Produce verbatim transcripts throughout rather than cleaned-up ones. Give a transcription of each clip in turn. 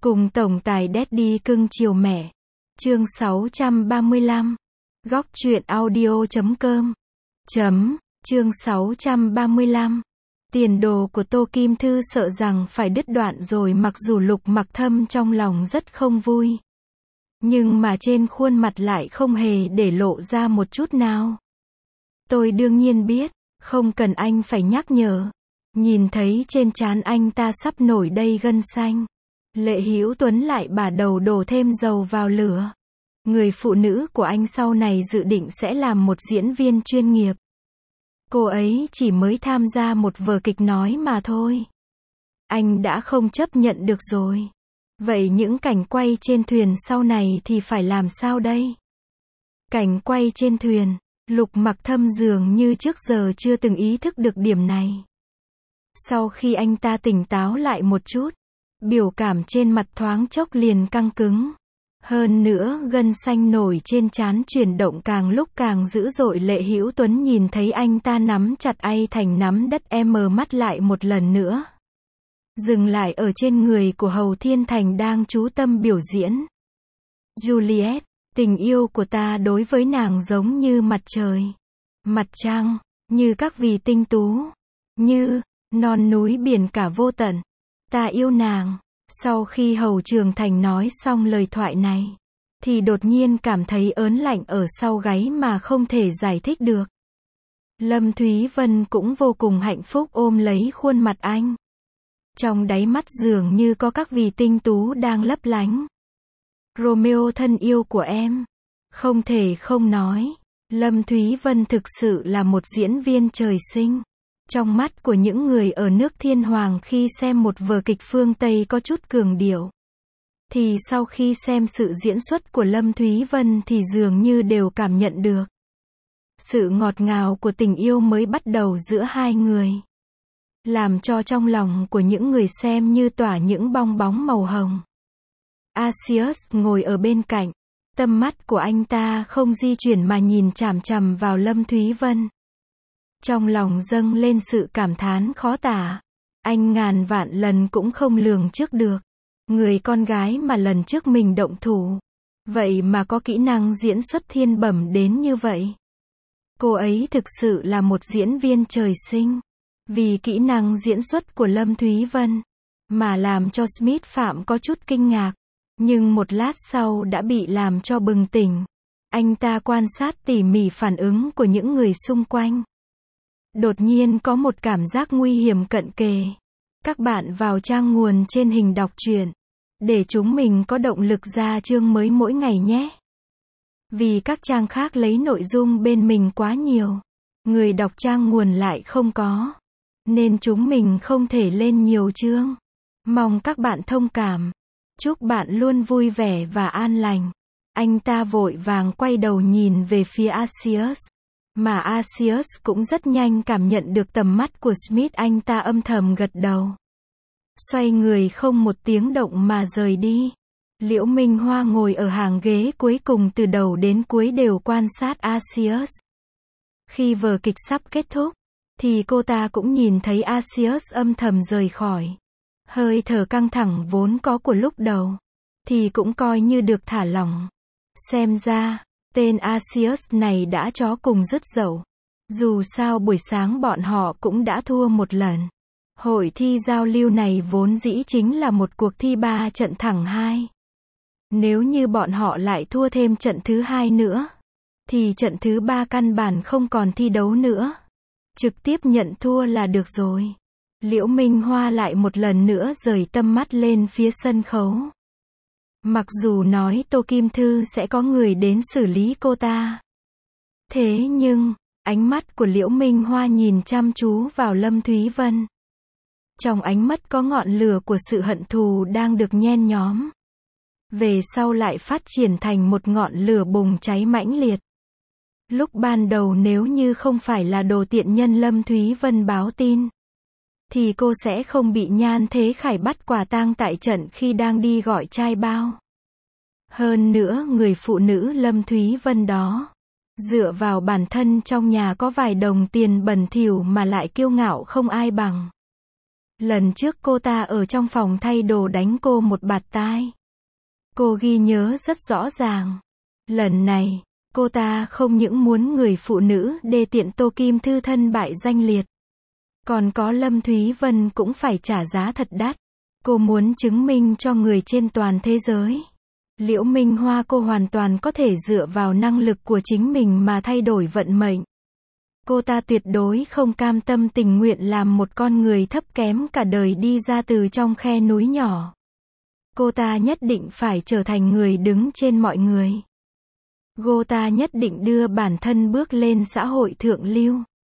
Cùng tổng tài Daddy cưng chiều mẹ. Chương sáu trăm ba mươi lăm. Góc truyện audio chấm com. Chấm. Chương sáu trăm ba mươi lăm. Tiền đồ của Tô Kim Thư sợ rằng phải đứt đoạn rồi, mặc dù Lục Mặc Thâm trong lòng rất không vui. Nhưng mà trên khuôn mặt lại không hề để lộ ra một chút nào. Tôi đương nhiên biết, không cần anh phải nhắc nhở. Nhìn thấy trên trán anh ta sắp nổi đầy gân xanh. Lệ Hữu Tuấn lại bả đầu đổ thêm dầu vào lửa. Người phụ nữ của anh sau này dự định sẽ làm một diễn viên chuyên nghiệp. Cô ấy chỉ mới tham gia một vở kịch nói mà thôi. Anh đã không chấp nhận được rồi. Vậy những cảnh quay trên thuyền sau này thì phải làm sao đây? Cảnh quay trên thuyền, Lục Mặc Thâm dường như trước giờ chưa từng ý thức được điểm này. Sau khi anh ta tỉnh táo lại một chút, biểu cảm trên mặt thoáng chốc liền căng cứng. Hơn nữa, gân xanh nổi trên trán chuyển động càng lúc càng dữ dội. Lệ Hữu Tuấn nhìn thấy anh ta nắm chặt ay thành nắm đất, em mờ mắt lại một lần nữa. Dừng lại ở trên người của Hầu Thiên Thành đang chú tâm biểu diễn. Juliet, tình yêu của ta đối với nàng giống như mặt trời, mặt trăng, như các vì tinh tú, như non núi biển cả vô tận. Ta yêu nàng. Sau khi Hầu Trường Thành nói xong lời thoại này, thì đột nhiên cảm thấy ớn lạnh ở sau gáy mà không thể giải thích được. Lâm Thúy Vân cũng vô cùng hạnh phúc ôm lấy khuôn mặt anh. Trong đáy mắt dường như có các vì tinh tú đang lấp lánh. Romeo thân yêu của em. Không thể không nói, Lâm Thúy Vân thực sự là một diễn viên trời sinh. Trong mắt của những người ở nước Thiên Hoàng khi xem một vở kịch phương Tây có chút cường điệu, thì sau khi xem sự diễn xuất của Lâm Thúy Vân thì dường như đều cảm nhận được sự ngọt ngào của tình yêu mới bắt đầu giữa hai người, làm cho trong lòng của những người xem như tỏa những bong bóng màu hồng. Asius ngồi ở bên cạnh, tâm mắt của anh ta không di chuyển mà nhìn chằm chằm vào Lâm Thúy Vân. Trong lòng dâng lên sự cảm thán khó tả. Anh ngàn vạn lần cũng không lường trước được. Người con gái mà lần trước mình động thủ, vậy mà có kỹ năng diễn xuất thiên bẩm đến như vậy. Cô ấy thực sự là một diễn viên trời sinh. Vì kỹ năng diễn xuất của Lâm Thúy Vân, mà làm cho Smith Phạm có chút kinh ngạc. Nhưng một lát sau đã bị làm cho bừng tỉnh. Anh ta quan sát tỉ mỉ phản ứng của những người xung quanh. Đột nhiên có một cảm giác nguy hiểm cận kề. Các bạn vào trang nguồn trên hình đọc truyện, để chúng mình có động lực ra chương mới mỗi ngày nhé. Vì các trang khác lấy nội dung bên mình quá nhiều, người đọc trang nguồn lại không có, nên chúng mình không thể lên nhiều chương. Mong các bạn thông cảm. Chúc bạn luôn vui vẻ và an lành. Anh ta vội vàng quay đầu nhìn về phía Asius. Mà Asius cũng rất nhanh cảm nhận được tầm mắt của Smith, anh ta âm thầm gật đầu. Xoay người không một tiếng động mà rời đi. Liễu Minh Hoa ngồi ở hàng ghế cuối cùng, từ đầu đến cuối đều quan sát Asius. Khi vở kịch sắp kết thúc, thì cô ta cũng nhìn thấy Asius âm thầm rời khỏi. Hơi thở căng thẳng vốn có của lúc đầu, thì cũng coi như được thả lỏng. Xem ra, tên Asius này đã chó cùng dứt dậu. Dù sao buổi sáng bọn họ cũng đã thua một lần. Hội thi giao lưu này vốn dĩ chính là một cuộc thi ba trận thẳng hai. Nếu như bọn họ lại thua thêm trận thứ hai nữa, thì trận thứ ba căn bản không còn thi đấu nữa. Trực tiếp nhận thua là được rồi. Liễu Minh Hoa lại một lần nữa rời tâm mắt lên phía sân khấu. Mặc dù nói Tô Kim Thư sẽ có người đến xử lý cô ta, thế nhưng, ánh mắt của Liễu Minh Hoa nhìn chăm chú vào Lâm Thúy Vân. Trong ánh mắt có ngọn lửa của sự hận thù đang được nhen nhóm. Về sau lại phát triển thành một ngọn lửa bùng cháy mãnh liệt. Lúc ban đầu nếu như không phải là đồ tiện nhân Lâm Thúy Vân báo tin, thì cô sẽ không bị Nhan Thế Khải bắt quả tang tại trận khi đang đi gọi trai bao. Hơn nữa người phụ nữ Lâm Thúy Vân đó, dựa vào bản thân trong nhà có vài đồng tiền bẩn thỉu mà lại kiêu ngạo không ai bằng. Lần trước cô ta ở trong phòng thay đồ đánh cô một bạt tai. Cô ghi nhớ rất rõ ràng. Lần này, cô ta không những muốn người phụ nữ đê tiện Tô Kim Thư thân bại danh liệt. Còn có Lâm Thúy Vân cũng phải trả giá thật đắt. Cô muốn chứng minh cho người trên toàn thế giới. Liễu Minh Hoa cô hoàn toàn có thể dựa vào năng lực của chính mình mà thay đổi vận mệnh. Cô ta tuyệt đối không cam tâm tình nguyện làm một con người thấp kém cả đời đi ra từ trong khe núi nhỏ. Cô ta nhất định phải trở thành người đứng trên mọi người. Cô ta nhất định đưa bản thân bước lên xã hội thượng lưu.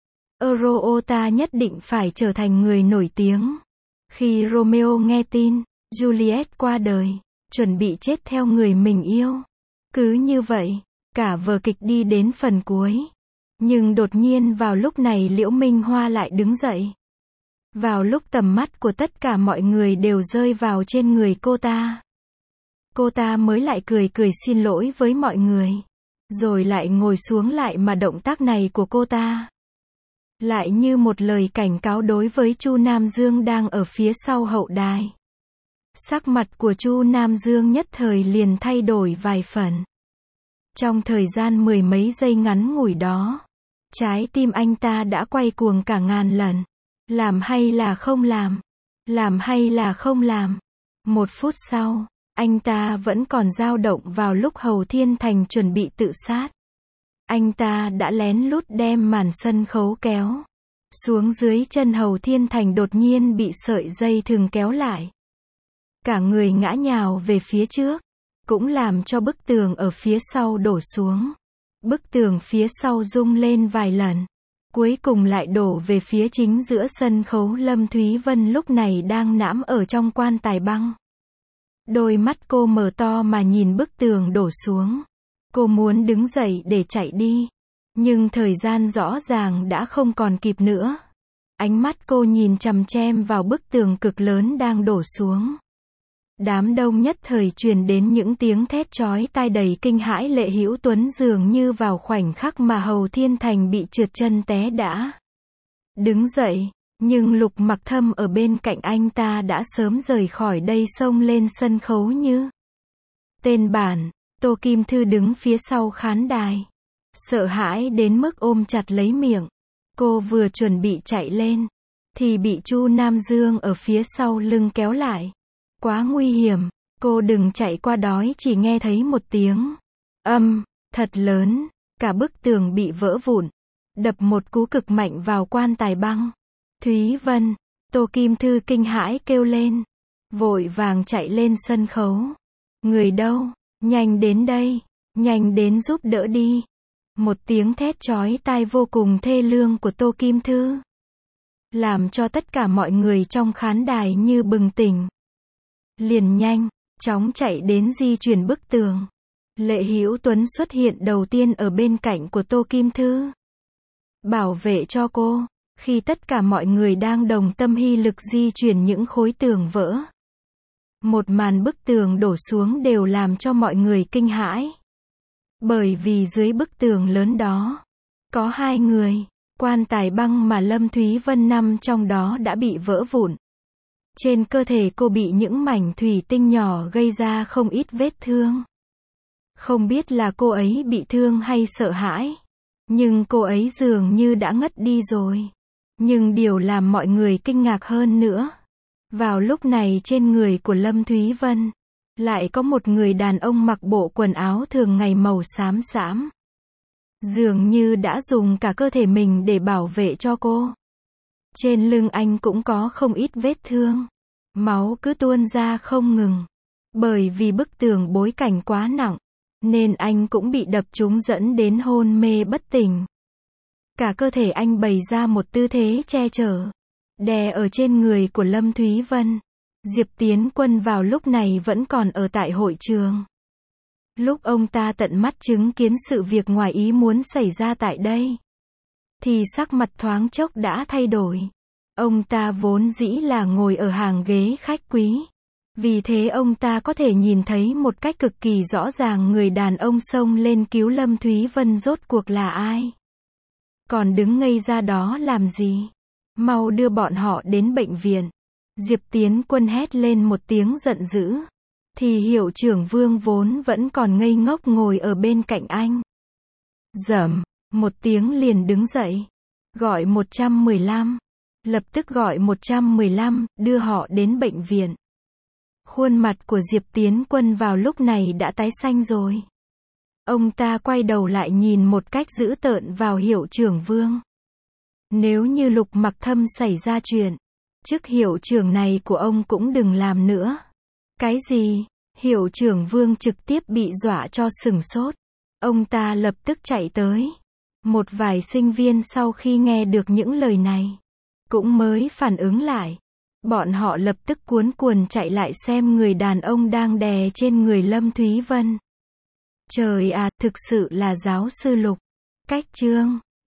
Euro ta nhất định phải trở thành người nổi tiếng. Khi Romeo nghe tin Juliet qua đời, chuẩn bị chết theo người mình yêu. Cứ như vậy, cả vở kịch đi đến phần cuối. Nhưng đột nhiên vào lúc này Liễu Minh Hoa lại đứng dậy. Vào lúc tầm mắt của tất cả mọi người đều rơi vào trên người cô ta. Cô ta mới lại cười cười xin lỗi với mọi người. Rồi lại ngồi xuống lại mà động tác này của cô ta lại như một lời cảnh cáo đối với Chu Nam Dương đang ở phía sau hậu đài. Sắc mặt của Chu Nam Dương nhất thời liền thay đổi vài phần. Trong thời gian mười mấy giây ngắn ngủi đó, trái tim anh ta đã quay cuồng cả ngàn lần. Làm hay là không làm? Làm hay là không làm? Một phút sau, anh ta vẫn còn dao động vào lúc Hầu Thiên Thành chuẩn bị tự sát. Anh ta đã lén lút đem màn sân khấu kéo xuống dưới chân Hầu Thiên Thành đột nhiên bị sợi dây thừng kéo lại. Cả người ngã nhào về phía trước, cũng làm cho bức tường ở phía sau đổ xuống. Bức tường phía sau rung lên vài lần, cuối cùng lại đổ về phía chính giữa sân khấu. Lâm Thúy Vân lúc này đang nãm ở trong quan tài băng. Đôi mắt cô mở to mà nhìn bức tường đổ xuống. Cô muốn đứng dậy để chạy đi, nhưng thời gian rõ ràng đã không còn kịp nữa. Ánh mắt cô nhìn chằm chằm vào bức tường cực lớn đang đổ xuống. Đám đông nhất thời truyền đến những tiếng thét chói tai đầy kinh hãi. Lệ Hữu Tuấn dường như vào khoảnh khắc mà Hầu Thiên Thành bị trượt chân té đã đứng dậy, nhưng Lục Mặc Thâm ở bên cạnh anh ta đã sớm rời khỏi đây xông lên sân khấu như tên bản. Tô Kim Thư đứng phía sau khán đài, sợ hãi đến mức ôm chặt lấy miệng. Cô vừa chuẩn bị chạy lên, thì bị Chu Nam Dương ở phía sau lưng kéo lại. Quá nguy hiểm, cô đừng chạy qua đó. Chỉ nghe thấy một tiếng âm thật lớn, cả bức tường bị vỡ vụn, đập một cú cực mạnh vào quan tài băng. Thúy Vân, Tô Kim Thư kinh hãi kêu lên, vội vàng chạy lên sân khấu. Người đâu? Nhanh đến đây, nhanh đến giúp đỡ đi. Một tiếng thét chói tai vô cùng thê lương của Tô Kim Thư làm cho tất cả mọi người trong khán đài như bừng tỉnh. Liền nhanh chóng chạy đến di chuyển bức tường. Lệ Hữu Tuấn xuất hiện đầu tiên ở bên cạnh của Tô Kim Thư, bảo vệ cho cô. Khi tất cả mọi người đang đồng tâm hy lực di chuyển những khối tường vỡ, một màn bức tường đổ xuống đều làm cho mọi người kinh hãi. Bởi vì dưới bức tường lớn đó, có hai người, quan tài băng mà Lâm Thúy Vân nằm trong đó đã bị vỡ vụn. Trên cơ thể cô bị những mảnh thủy tinh nhỏ gây ra không ít vết thương. Không biết là cô ấy bị thương hay sợ hãi, nhưng cô ấy dường như đã ngất đi rồi. Nhưng điều làm mọi người kinh ngạc hơn nữa, vào lúc này trên người của Lâm Thúy Vân lại có một người đàn ông mặc bộ quần áo thường ngày màu xám xám. Dường như đã dùng cả cơ thể mình để bảo vệ cho cô. Trên lưng anh cũng có không ít vết thương. Máu cứ tuôn ra không ngừng. Bởi vì bức tường bối cảnh quá nặng, nên anh cũng bị đập trúng dẫn đến hôn mê bất tỉnh. Cả cơ thể anh bày ra một tư thế che chở, đè ở trên người của Lâm Thúy Vân. Diệp Tiến Quân vào lúc này vẫn còn ở tại hội trường. Lúc ông ta tận mắt chứng kiến sự việc ngoài ý muốn xảy ra tại đây, thì sắc mặt thoáng chốc đã thay đổi. Ông ta vốn dĩ là ngồi ở hàng ghế khách quý. Vì thế ông ta có thể nhìn thấy một cách cực kỳ rõ ràng người đàn ông xông lên cứu Lâm Thúy Vân rốt cuộc là ai. Còn đứng ngây ra đó làm gì? Mau đưa bọn họ đến bệnh viện. Diệp Tiến Quân hét lên một tiếng giận dữ. Thì hiệu trưởng Vương vốn vẫn còn ngây ngốc ngồi ở bên cạnh anh. Dầm, một tiếng liền đứng dậy. Gọi một một lăm. Lập tức gọi một một lăm, đưa họ đến bệnh viện. Khuôn mặt của Diệp Tiến Quân vào lúc này đã tái xanh rồi. Ông ta quay đầu lại nhìn một cách dữ tợn vào hiệu trưởng Vương. Nếu như Lục Mặc Thâm xảy ra chuyện, chức hiệu trưởng này của ông cũng đừng làm nữa. Cái gì? Hiệu trưởng Vương trực tiếp bị dọa cho sửng sốt. Ông ta lập tức chạy tới. Một vài sinh viên sau khi nghe được những lời này, cũng mới phản ứng lại. Bọn họ lập tức cuống cuồng chạy lại xem người đàn ông đang đè trên người Lâm Thúy Vân. Trời à, thực sự là giáo sư Lục. Cách chương